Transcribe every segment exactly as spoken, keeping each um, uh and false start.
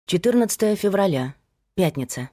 четырнадцатое февраля. Пятница.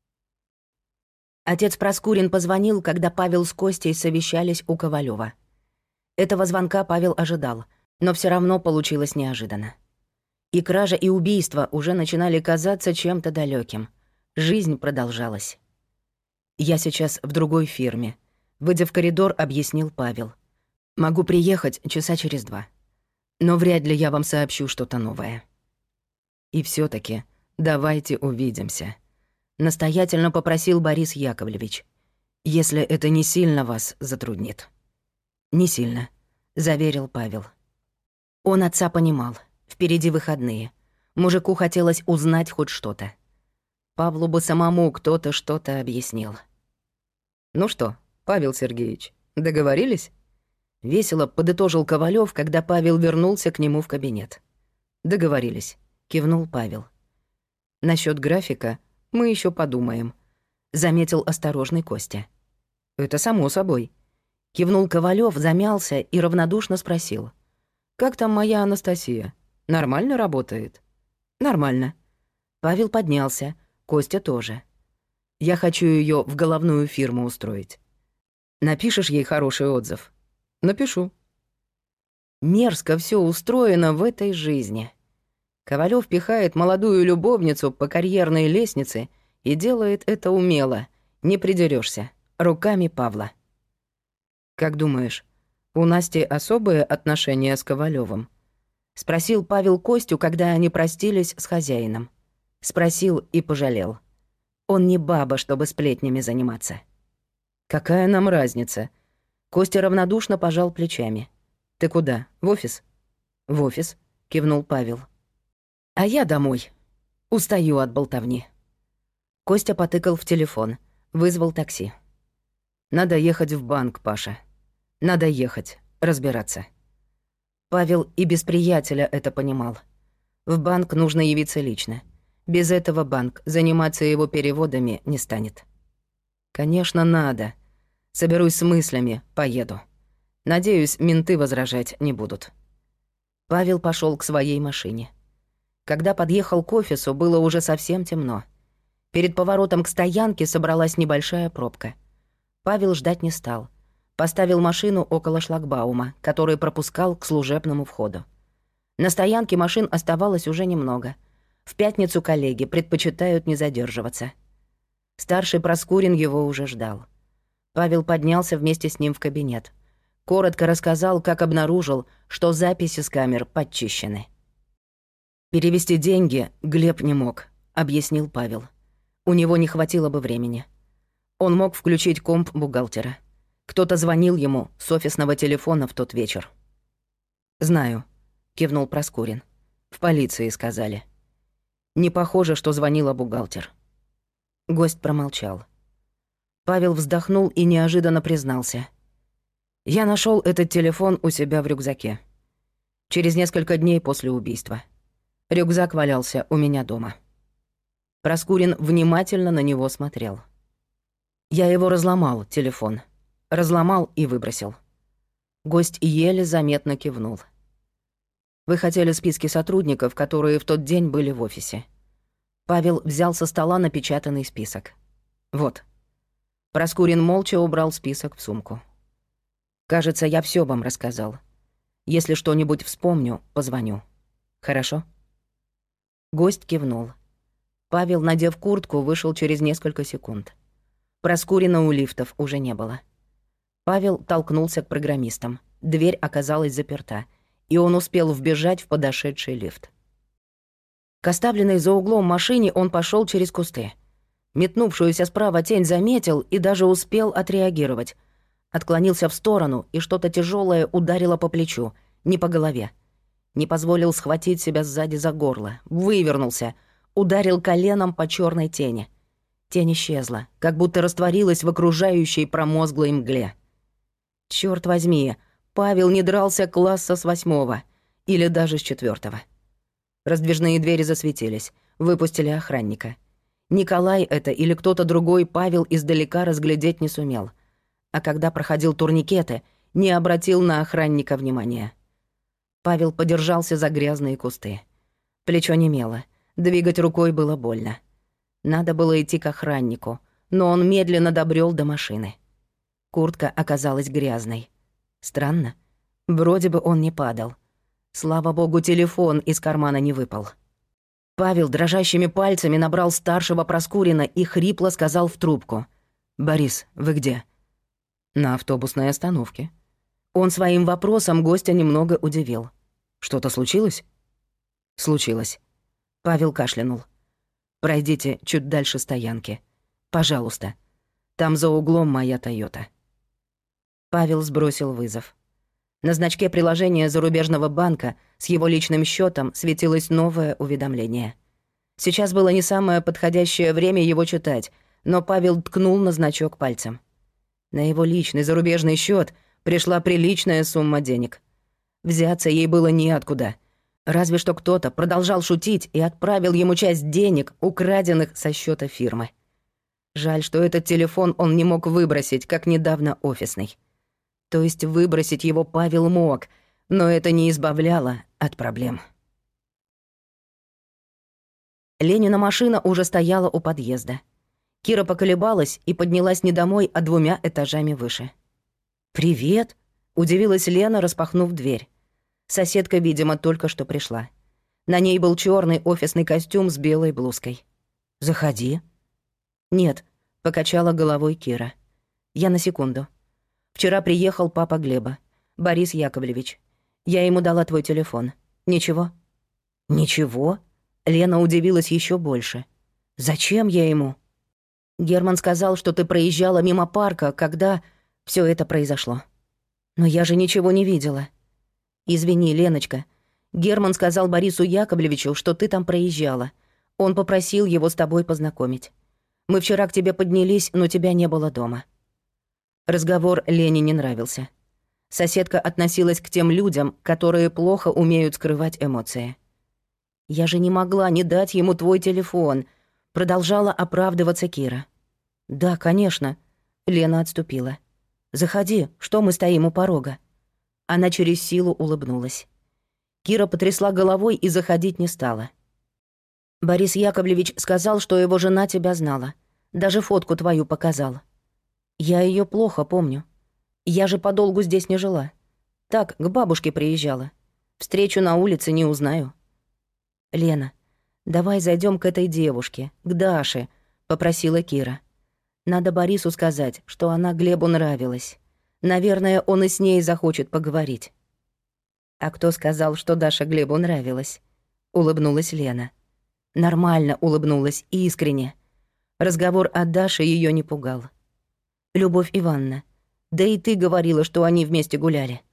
Отец Проскурин позвонил, когда Павел с Костей совещались у Ковалёва. Этого звонка Павел ожидал, но все равно получилось неожиданно. И кража, и убийство уже начинали казаться чем-то далеким. Жизнь продолжалась. «Я сейчас в другой фирме», — выйдя в коридор, объяснил Павел. «Могу приехать часа через два. Но вряд ли я вам сообщу что-то новое. И все таки давайте увидимся», — настоятельно попросил Борис Яковлевич, «если это не сильно вас затруднит». «Не сильно», — заверил Павел. Он отца понимал. Впереди выходные. Мужику хотелось узнать хоть что-то. Павлу бы самому кто-то что-то объяснил. «Ну что, Павел Сергеевич, договорились?» Весело подытожил Ковалёв, когда Павел вернулся к нему в кабинет. «Договорились», — кивнул Павел. «Насчёт графика мы ещё подумаем», — заметил осторожный Костя. «Это само собой», — кивнул Ковалёв, замялся и равнодушно спросил. «Как там моя Анастасия? Нормально работает?» «Нормально». Павел поднялся, Костя тоже. «Я хочу её в головную фирму устроить. Напишешь ей хороший отзыв?» «Напишу». Мерзко всё устроено в этой жизни. Ковалёв пихает молодую любовницу по карьерной лестнице и делает это умело, не придерёшься, руками Павла. «Как думаешь, у Насти особые отношения с Ковалёвым?» — спросил Павел Костю, когда они простились с хозяином. Спросил и пожалел. Он не баба, чтобы сплетнями заниматься. «Какая нам разница?» Костя равнодушно пожал плечами. «Ты куда? В офис?» «В офис», — кивнул Павел. «А я домой. Устаю от болтовни». Костя потыкал в телефон, вызвал такси. «Надо ехать в банк, Паша. Надо ехать, разбираться». Павел и без приятеля это понимал. В банк нужно явиться лично. Без этого банк заниматься его переводами не станет. «Конечно, надо. Соберусь с мыслями, поеду. Надеюсь, менты возражать не будут». Павел пошёл к своей машине. Когда подъехал к офису, было уже совсем темно. Перед поворотом к стоянке собралась небольшая пробка. Павел ждать не стал. Поставил машину около шлагбаума, который пропускал к служебному входу. На стоянке машин оставалось уже немного. В пятницу коллеги предпочитают не задерживаться. Старший Проскурин его уже ждал. Павел поднялся вместе с ним в кабинет. Коротко рассказал, как обнаружил, что записи с камер подчищены. «Перевести деньги Глеб не мог», — объяснил Павел. «У него не хватило бы времени. Он мог включить комп бухгалтера. Кто-то звонил ему с офисного телефона в тот вечер». «Знаю», — кивнул Проскурин. «В полиции сказали». «Не похоже, что звонила бухгалтер». Гость промолчал. Павел вздохнул и неожиданно признался. «Я нашёл этот телефон у себя в рюкзаке. Через несколько дней после убийства. Рюкзак валялся у меня дома». Проскурин внимательно на него смотрел. «Я его разломал, телефон. Разломал и выбросил». Гость еле заметно кивнул. «Вы хотели списки сотрудников, которые в тот день были в офисе». Павел взял со стола напечатанный список. «Вот». Проскурин молча убрал список в сумку. «Кажется, я всё вам рассказал. Если что-нибудь вспомню, позвоню. Хорошо?» Гость кивнул. Павел, надев куртку, вышел через несколько секунд. Проскурина у лифтов уже не было. Павел толкнулся к программистам. Дверь оказалась заперта, и он успел вбежать в подошедший лифт. К оставленной за углом машине он пошёл через кусты. Метнувшуюся справа тень заметил и даже успел отреагировать. Отклонился в сторону, и что-то тяжёлое ударило по плечу, не по голове. Не позволил схватить себя сзади за горло, вывернулся, ударил коленом по чёрной тени. Тень исчезла, как будто растворилась в окружающей промозглой мгле. Чёрт возьми, Павел не дрался класса с восьмого, или даже с четвёртого. Раздвижные двери засветились, выпустили охранника. Николай это или кто-то другой Павел издалека разглядеть не сумел. А когда проходил турникеты, не обратил на охранника внимания. Павел подержался за грязные кусты. Плечо немело, Двигать рукой было больно. Надо было идти к охраннику, но он медленно добрел до машины. Куртка оказалась грязной. Странно. Вроде бы он не падал. Слава богу, телефон из кармана не выпал. Павел дрожащими пальцами набрал старшего Проскурина и хрипло сказал в трубку. «Борис, вы где?» «На автобусной остановке». Он своим вопросом гостя немного удивил. «Что-то случилось?» «Случилось». Павел кашлянул. «Пройдите чуть дальше стоянки. Пожалуйста. Там за углом моя «Тойота». Павел сбросил вызов. На значке приложения зарубежного банка с его личным счетом светилось новое уведомление. Сейчас было не самое подходящее время его читать, но Павел ткнул на значок пальцем. На его личный зарубежный счет пришла приличная сумма денег. Взяться ей было неоткуда. Разве что кто-то продолжал шутить и отправил ему часть денег, украденных со счета фирмы. Жаль, что этот телефон он не мог выбросить, как недавно офисный. То есть выбросить его Павел мог, но это не избавляло от проблем. Ленина машина уже стояла у подъезда. Кира поколебалась и поднялась не домой, а двумя этажами выше. «Привет!» — удивилась Лена, распахнув дверь. Соседка, видимо, только что пришла. На ней был черный офисный костюм с белой блузкой. «Заходи». «Нет», — покачала головой Кира. «Я на секунду. Вчера приехал папа Глеба, Борис Яковлевич. Я ему дала твой телефон. Ничего?» «Ничего?» Лена удивилась еще больше. «Зачем я ему?» «Герман сказал, что ты проезжала мимо парка, когда все это произошло. Но я же ничего не видела». «Извини, Леночка. Герман сказал Борису Яковлевичу, что ты там проезжала. Он попросил его с тобой познакомить. Мы вчера к тебе поднялись, но тебя не было дома». Разговор Лене не нравился. Соседка относилась к тем людям, которые плохо умеют скрывать эмоции. «Я же не могла не дать ему твой телефон», — продолжала оправдываться Кира. «Да, конечно», — Лена отступила. «Заходи, что мы стоим у порога?» Она через силу улыбнулась. Кира потрясла головой и заходить не стала. «Борис Яковлевич сказал, что его жена тебя знала. Даже фотку твою показал. Я ее плохо помню. Я же подолгу здесь не жила. Так, к бабушке приезжала. Встречу на улице не узнаю». «Лена, давай зайдем к этой девушке, к Даше», — попросила Кира. «Надо Борису сказать, что она Глебу нравилась. Наверное, он и с ней захочет поговорить». «А кто сказал, что Даша Глебу нравилась?» — улыбнулась Лена. Нормально улыбнулась, искренне. Разговор о Даше ее не пугал. «Любовь Ивановна, да и ты говорила, что они вместе гуляли».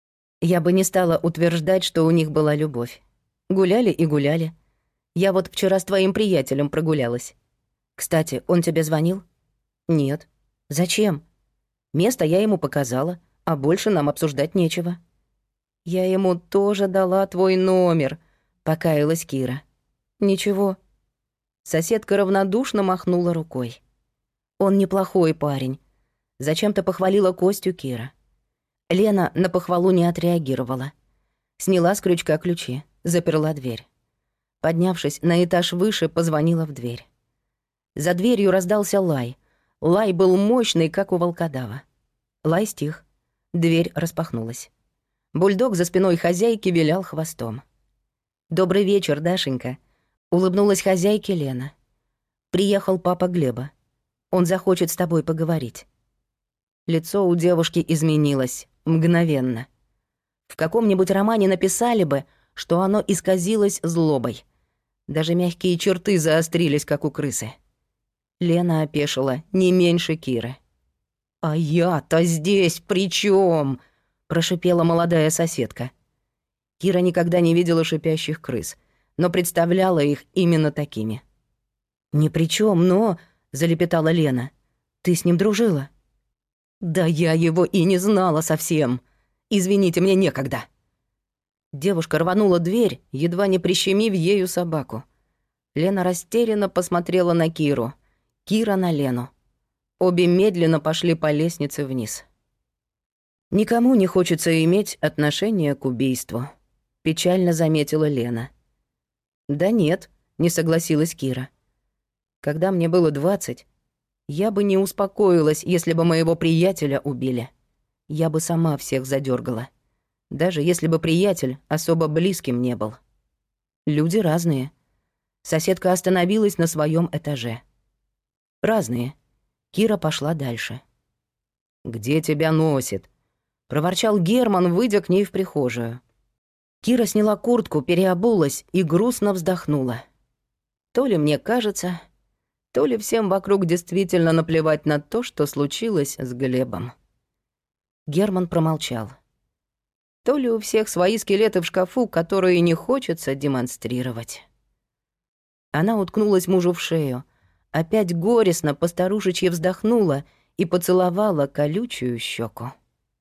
Я бы не стала утверждать, что у них была любовь. Гуляли и гуляли. Я вот вчера с твоим приятелем прогулялась. Кстати, он тебе звонил? Нет. Зачем? Место я ему показала, а больше нам обсуждать нечего. Я ему тоже дала твой номер, покаялась Кира. Ничего. Соседка равнодушно махнула рукой. Он неплохой парень. Зачем-то похвалила Костю Кира. Лена на похвалу не отреагировала. Сняла с крючка ключи, заперла дверь. Поднявшись на этаж выше, позвонила в дверь. За дверью раздался лай. Лай был мощный, как у волкодава. Лай стих. Дверь распахнулась. Бульдог за спиной хозяйки вилял хвостом. «Добрый вечер, Дашенька», — улыбнулась хозяйке Лена. «Приехал папа Глеба. Он захочет с тобой поговорить». Лицо у девушки изменилось. Мгновенно. В каком-нибудь романе написали бы, что оно исказилось злобой. Даже мягкие черты заострились, как у крысы. Лена опешила не меньше Киры. «А я-то здесь при чём?» — прошипела молодая соседка. Кира никогда не видела шипящих крыс, но представляла их именно такими. «Ни при чём, но...» — залепетала Лена. «Ты с ним дружила?» «Да я его и не знала совсем. Извините, мне некогда». Девушка рванула дверь, едва не прищемив ею собаку. Лена растерянно посмотрела на Киру. Кира на Лену. Обе медленно пошли по лестнице вниз. «Никому не хочется иметь отношение к убийству», — печально заметила Лена. «Да нет», не согласилась Кира. Когда мне было двадцать, я бы не успокоилась, если бы моего приятеля убили. Я бы сама всех задергала, даже если бы приятель особо близким не был. Люди разные. Соседка остановилась на своем этаже. Разные. Кира пошла дальше. «Где тебя носит?» — проворчал Герман, выйдя к ней в прихожую. Кира сняла куртку, переобулась и грустно вздохнула. То ли мне кажется, то ли всем вокруг действительно наплевать на то, что случилось с Глебом. Герман промолчал. То ли у всех свои скелеты в шкафу, которые не хочется демонстрировать. Она уткнулась мужу в шею, опять горестно постарушечьи вздохнула и поцеловала колючую щеку.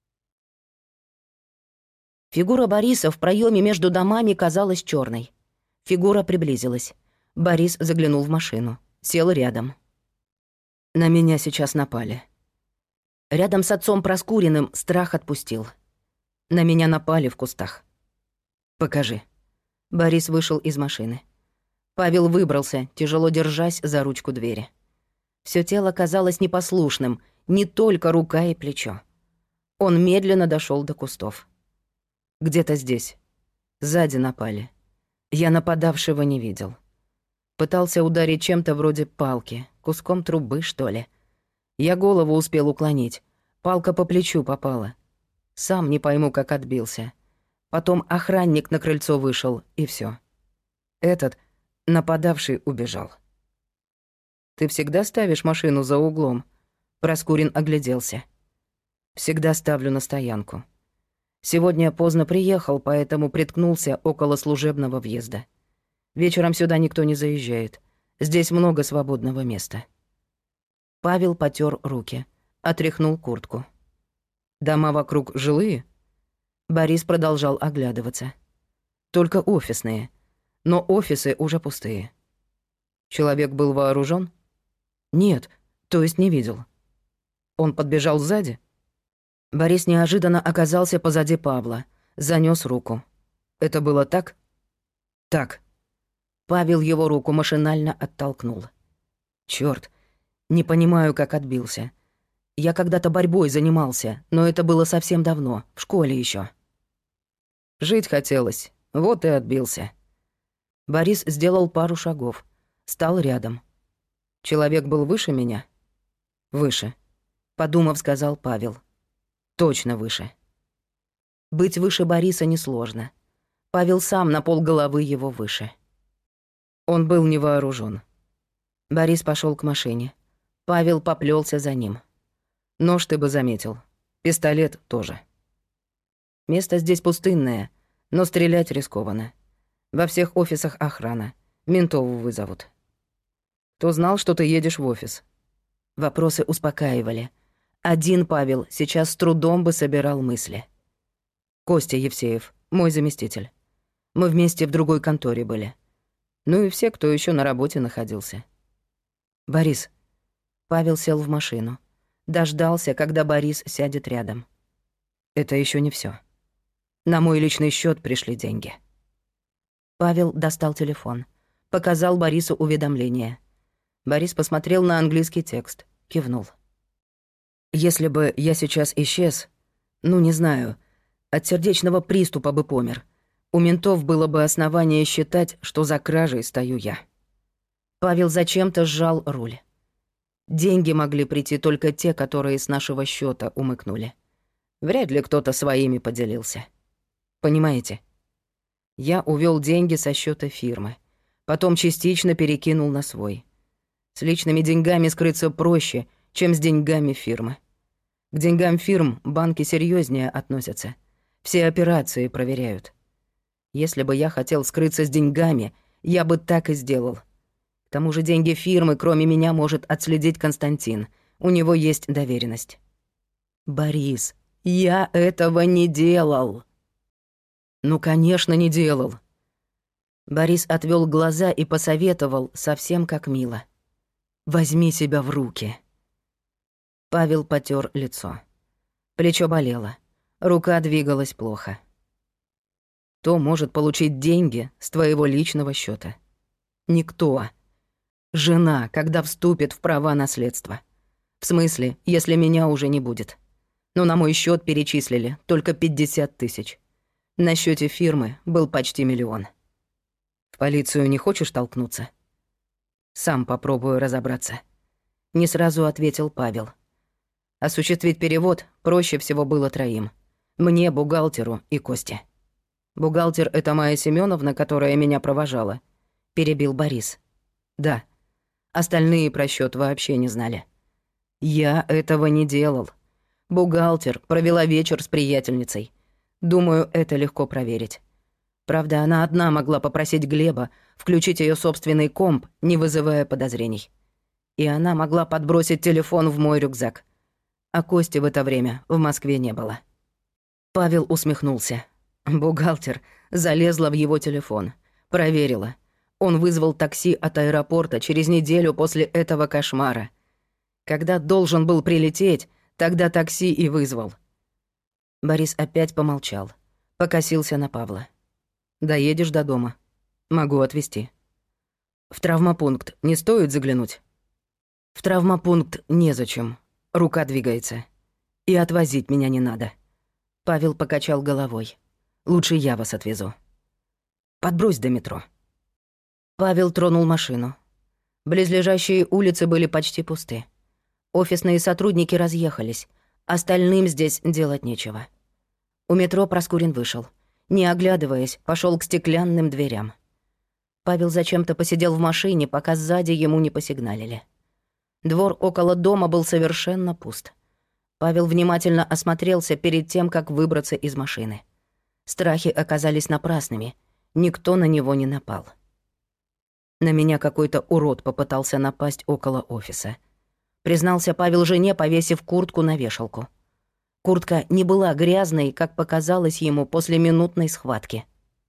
Фигура Бориса в проеме между домами казалась черной. Фигура приблизилась. Борис заглянул в машину, сел рядом. «На меня сейчас напали». Рядом с отцом Проскуриным страх отпустил. «На меня напали в кустах». «Покажи». Борис вышел из машины. Павел выбрался, тяжело держась за ручку двери. Всё тело казалось непослушным, не только рука и плечо. Он медленно дошёл до кустов. «Где-то здесь. Сзади напали. Я нападавшего не видел. Пытался ударить чем-то вроде палки, куском трубы, что ли. Я голову успел уклонить. Палка по плечу попала. Сам не пойму, как отбился. Потом охранник на крыльцо вышел, и всё. Этот, нападавший, убежал». «Ты всегда ставишь машину за углом?» Проскурин огляделся. «Всегда ставлю на стоянку. Сегодня я поздно приехал, поэтому приткнулся около служебного въезда. Вечером сюда никто не заезжает. Здесь много свободного места». Павел потёр руки, отряхнул куртку. «Дома вокруг жилые?» Борис продолжал оглядываться. «Только офисные. Но офисы уже пустые». «Человек был вооружён?» «Нет, то есть не видел». «Он подбежал сзади?» Борис неожиданно оказался позади Павла, занёс руку. «Это было так?» «Так». Павел его руку машинально оттолкнул. «Чёрт, не понимаю, как отбился. Я когда-то борьбой занимался, но это было совсем давно, в школе ещё». «Жить хотелось, вот и отбился». Борис сделал пару шагов, стал рядом. «Человек был выше меня?» «Выше», — подумав, сказал Павел. «Точно выше». Быть выше Бориса несложно. Павел сам на полголовы его выше. Он был не вооружён. Борис пошёл к машине. Павел поплёлся за ним. Нож ты бы заметил. Пистолет тоже. Место здесь пустынное, но стрелять рискованно. Во всех офисах охрана. Ментов вызовут. Кто знал, что ты едешь в офис? Вопросы успокаивали. Один Павел сейчас с трудом бы собирал мысли. Костя Евсеев, мой заместитель. Мы вместе в другой конторе были. Ну и все, кто ещё на работе находился. Борис. Павел сел в машину. Дождался, когда Борис сядет рядом. Это ещё не всё. На мой личный счёт пришли деньги. Павел достал телефон. Показал Борису уведомление. Борис посмотрел на английский текст. Кивнул. «Если бы я сейчас исчез, ну, не знаю, от сердечного приступа бы помер, у ментов было бы основание считать, что за кражей стою я». Павел зачем-то сжал руль. Деньги могли прийти только те, которые с нашего счета умыкнули. Вряд ли кто-то своими поделился. Понимаете? Я увёл деньги со счета фирмы, потом частично перекинул на свой. С личными деньгами скрыться проще, чем с деньгами фирмы. К деньгам фирм банки серьёзнее относятся. Все операции проверяют. Если бы я хотел скрыться с деньгами, я бы так и сделал. К тому же деньги фирмы, кроме меня, может отследить Константин. У него есть доверенность. Борис, я этого не делал. Ну, конечно, не делал. Борис отвёл глаза и посоветовал, совсем как мило. Возьми себя в руки. Павел потёр лицо. Плечо болело. Рука двигалась плохо. Кто может получить деньги с твоего личного счёта? Никто. Жена, когда вступит в права наследства. В смысле, если меня уже не будет. Но на мой счет перечислили только пятьдесят тысяч. На счете фирмы был почти миллион. В полицию не хочешь толкнуться? Сам попробую разобраться. Не сразу ответил Павел. Осуществить перевод проще всего было троим. Мне, бухгалтеру и Косте. Бухгалтер — это Майя Семёновна, которая меня провожала. Перебил Борис. Да. Остальные про счет вообще не знали. Я этого не делал. Бухгалтер провела вечер с приятельницей. Думаю, это легко проверить. Правда, она одна могла попросить Глеба включить ее собственный комп, не вызывая подозрений. И она могла подбросить телефон в мой рюкзак. А Кости в это время в Москве не было. Павел усмехнулся. Бухгалтер залезла в его телефон, проверила. Он вызвал такси от аэропорта через неделю после этого кошмара. Когда должен был прилететь, тогда такси и вызвал. Борис опять помолчал, покосился на Павла. «Доедешь до дома? Могу отвезти. В травмопункт не стоит заглянуть?» «В травмопункт незачем. Рука двигается. И отвозить меня не надо». Павел покачал головой. «Лучше я вас отвезу. Подбрось до метро». Павел тронул машину. Близлежащие улицы были почти пусты. Офисные сотрудники разъехались. Остальным здесь делать нечего. У метро Проскурин вышел. Не оглядываясь, пошел к стеклянным дверям. Павел зачем-то посидел в машине, пока сзади ему не посигналили. Двор около дома был совершенно пуст. Павел внимательно осмотрелся перед тем, как выбраться из машины. Страхи оказались напрасными. Никто на него не напал. На меня какой-то урод попытался напасть около офиса. Признался Павел жене, повесив куртку на вешалку. Куртка не была грязной, как показалось ему после минутной схватки.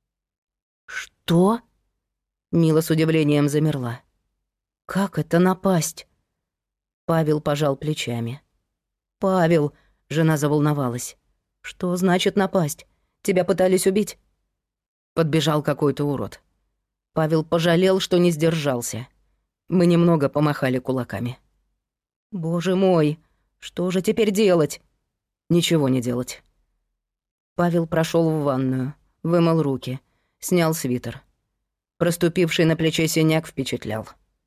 «Что?» Мила с удивлением замерла. «Как это напасть?» Павел пожал плечами. «Павел», — жена заволновалась. «Что значит напасть? Тебя пытались убить?» Подбежал какой-то урод. Павел пожалел, что не сдержался. Мы немного помахали кулаками. «Боже мой, что же теперь делать?» «Ничего не делать». Павел прошел в ванную, вымыл руки, снял свитер. Проступивший на плече синяк впечатлял.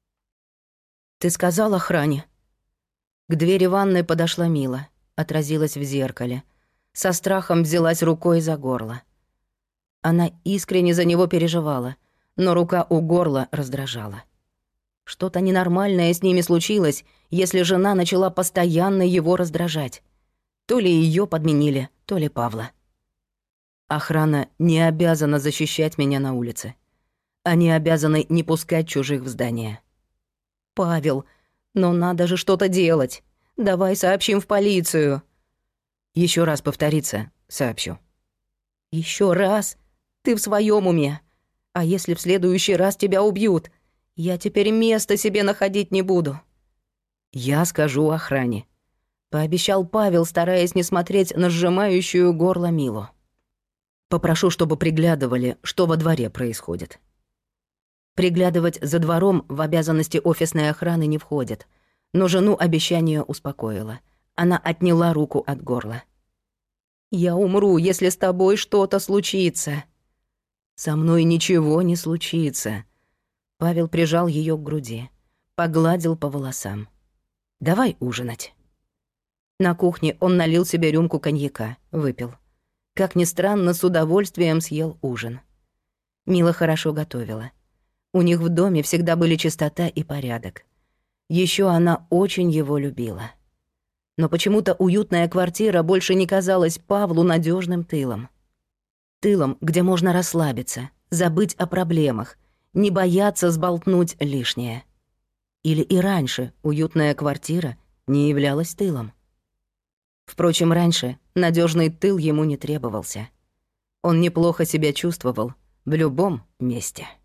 «Ты сказал охране?» К двери ванной подошла Мила, отразилась в зеркале. Со страхом взялась рукой за горло. Она искренне за него переживала, но рука у горла раздражала. Что-то ненормальное с ними случилось, если жена начала постоянно его раздражать. То ли ее подменили, то ли Павла. Охрана не обязана защищать меня на улице. Они обязаны не пускать чужих в здание. «Павел, но надо же что-то делать. Давай сообщим в полицию». Еще раз повторится, сообщу. Еще раз? Ты в своем уме? А если в следующий раз тебя убьют? Я теперь места себе находить не буду. Я скажу охране. Пообещал Павел, стараясь не смотреть на сжимающую горло Милу. Попрошу, чтобы приглядывали, что во дворе происходит. Приглядывать за двором в обязанности офисной охраны не входит, но жену обещание успокоило. Она отняла руку от горла. «Я умру, если с тобой что-то случится». «Со мной ничего не случится». Павел прижал ее к груди, погладил по волосам. «Давай ужинать». На кухне он налил себе рюмку коньяка, выпил. Как ни странно, с удовольствием съел ужин. Мила хорошо готовила. У них в доме всегда были чистота и порядок. Еще она очень его любила. Но почему-то уютная квартира больше не казалась Павлу надежным тылом. Тылом, где можно расслабиться, забыть о проблемах, не бояться сболтнуть лишнее. Или и раньше уютная квартира не являлась тылом. Впрочем, раньше надежный тыл ему не требовался. Он неплохо себя чувствовал в любом месте.